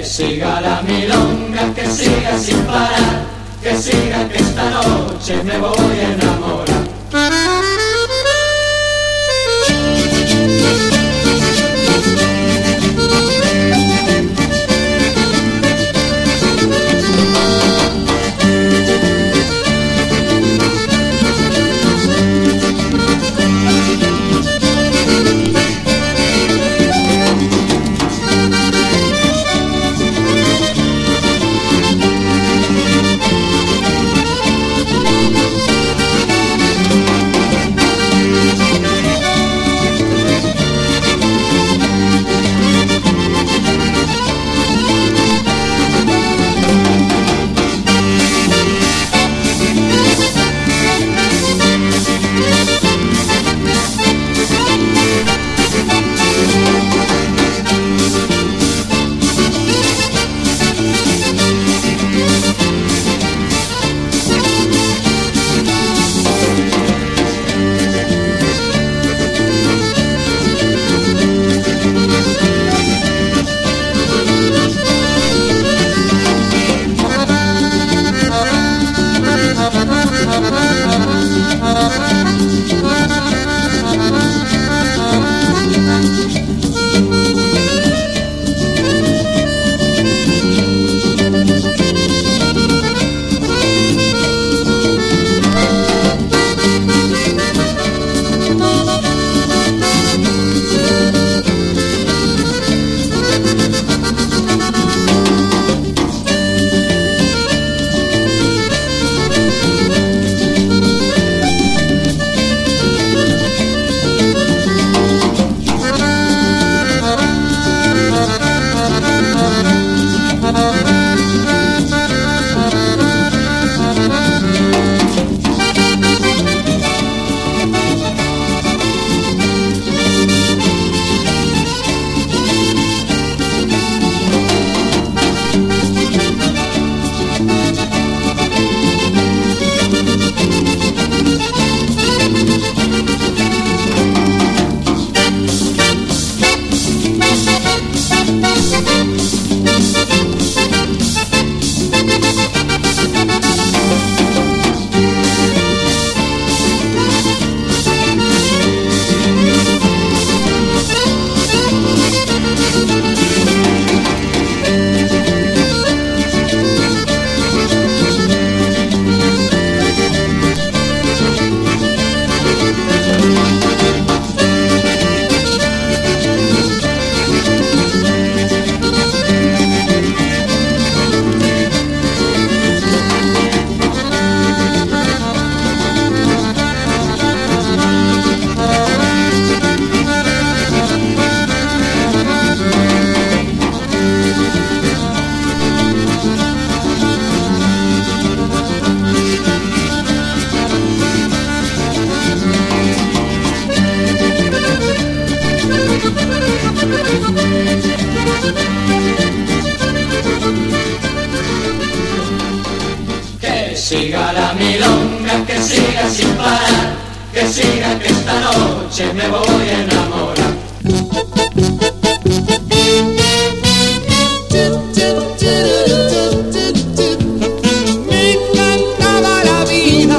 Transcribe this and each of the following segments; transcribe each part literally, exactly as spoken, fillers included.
Que siga la milonga, que siga sin parar, que siga que esta noche me voy a enamorar. Que siga la milonga, que siga sin parar, que siga que esta noche me voy a enamorar. Me encantaba la vida,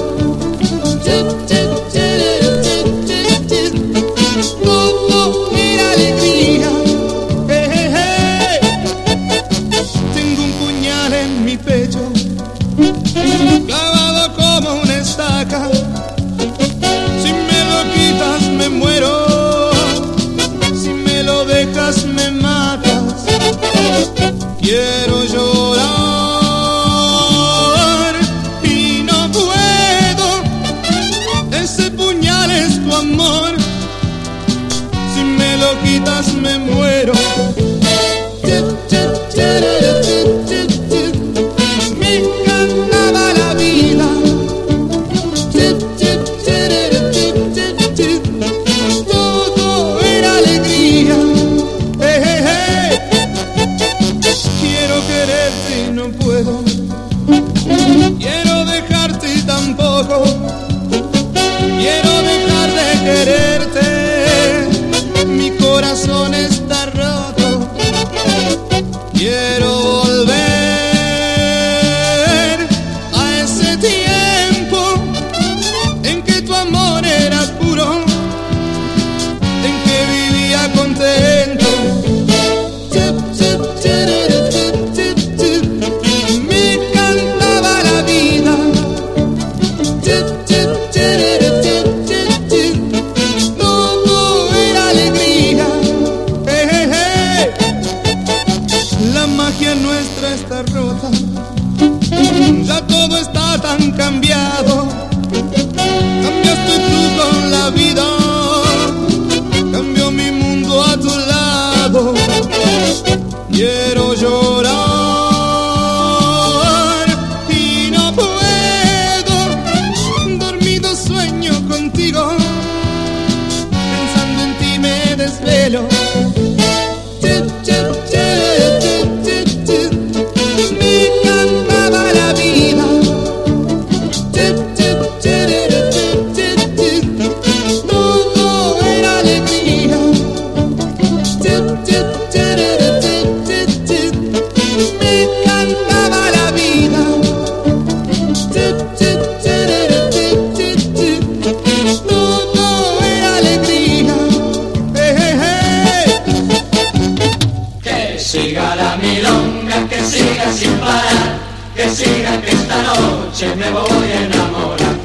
todo era alegría. Hey, hey, hey. Tengo un puñal en mi pecho, clavado como una estaca. Si me lo quitas me muero, si me lo Quiero volver a ese tiempo en que tu amor era puro, en que vivía contento. Me cantaba la vida, todo era alegría. La magia nuestra está rota, ya todo está tan cambiado. Cambiaste tú con la vida, cambió mi mundo a tu lado. Quiero llorar y no puedo, dormido sueño contigo, pensando en ti me desvelo. Me cantaba la vida, todo era alegría. Me cantaba la vida, todo era alegría. Que siga la milonga, que siga sin parar, que siga que esta noche me voy a enamorar.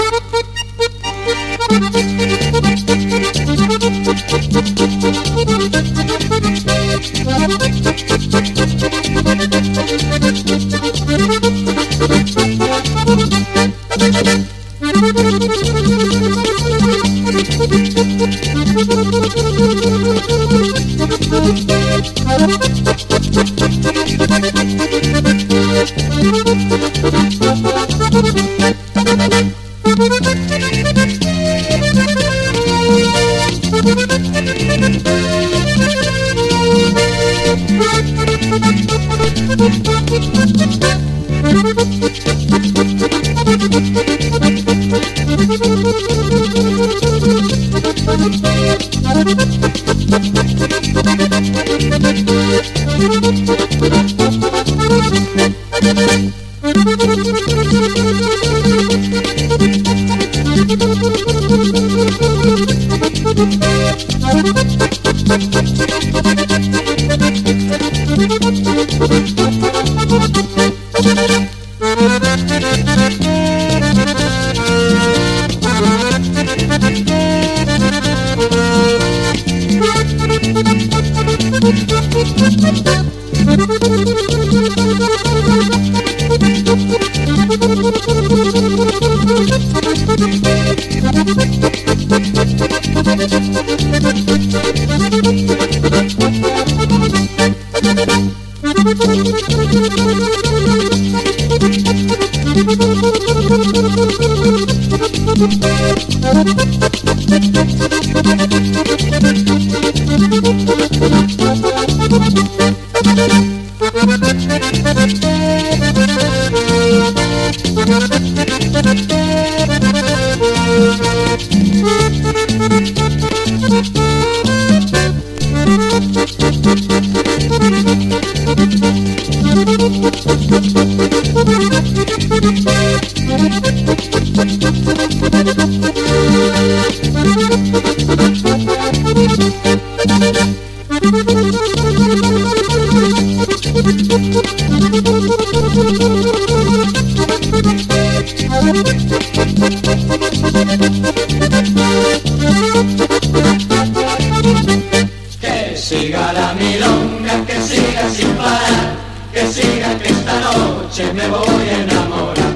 Que siga la milonga, que siga sin parar, que siga que esta noche me voy a enamorar.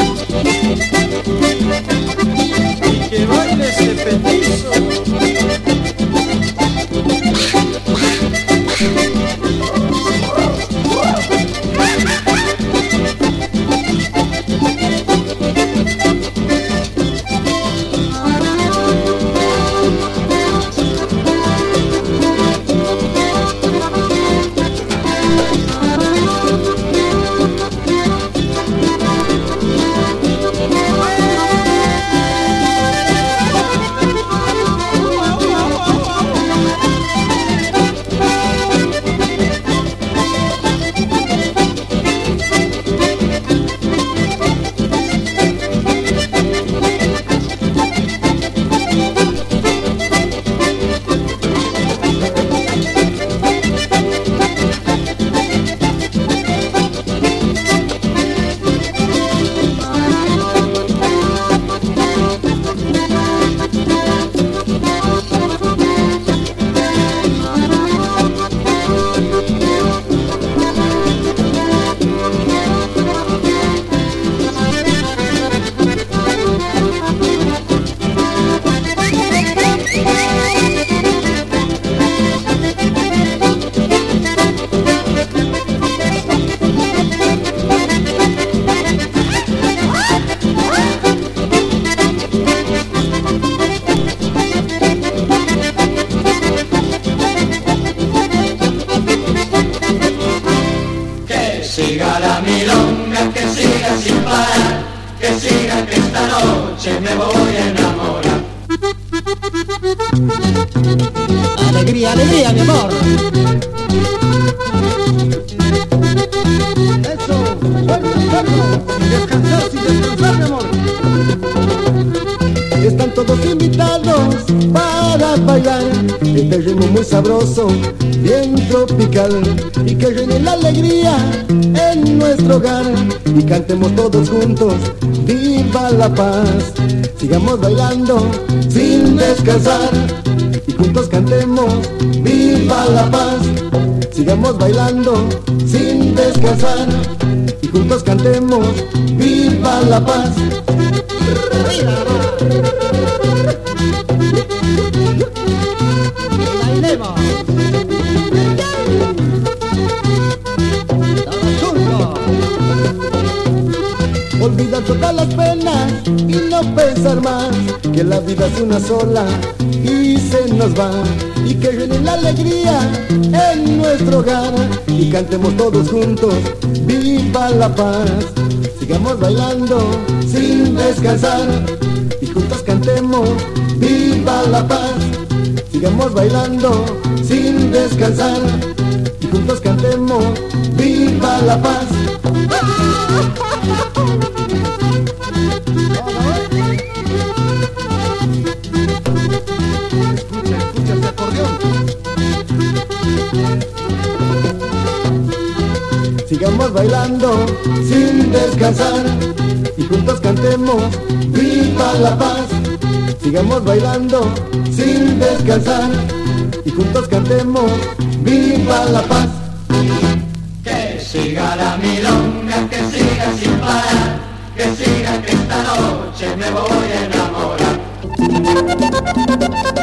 Que baile ese petizo. noche me voy a enamorar. Alegría, alegría, mi amor. Eso, suelta el perro, sin descansar, sin descansar, mi amor. Están todos invitados para bailar este ritmo muy sabroso, bien tropical, y que reine la alegría en nuestro hogar, y cantemos todos juntos, viva la paz. Sigamos bailando sin descansar, y juntos cantemos, viva la paz. Sigamos bailando sin descansar, y juntos cantemos, viva la paz. Bailemos. Todos juntos. Olvidar todas las penas y no pensar más, que la vida es una sola y se nos va, y que reine la alegría en nuestro hogar, y cantemos todos juntos, viva la paz. Sigamos bailando sin descansar, y juntos cantemos, viva la paz. Sigamos bailando sin descansar, y juntos cantemos, viva la paz. Escucha, escucha ese acordeón. Sigamos bailando sin descansar, y juntos cantemos, viva la paz. Sigamos bailando sin descansar, y juntos cantemos, viva la paz. Que siga la milonga, que siga sin parar, que siga que esta noche me voy a enamorar.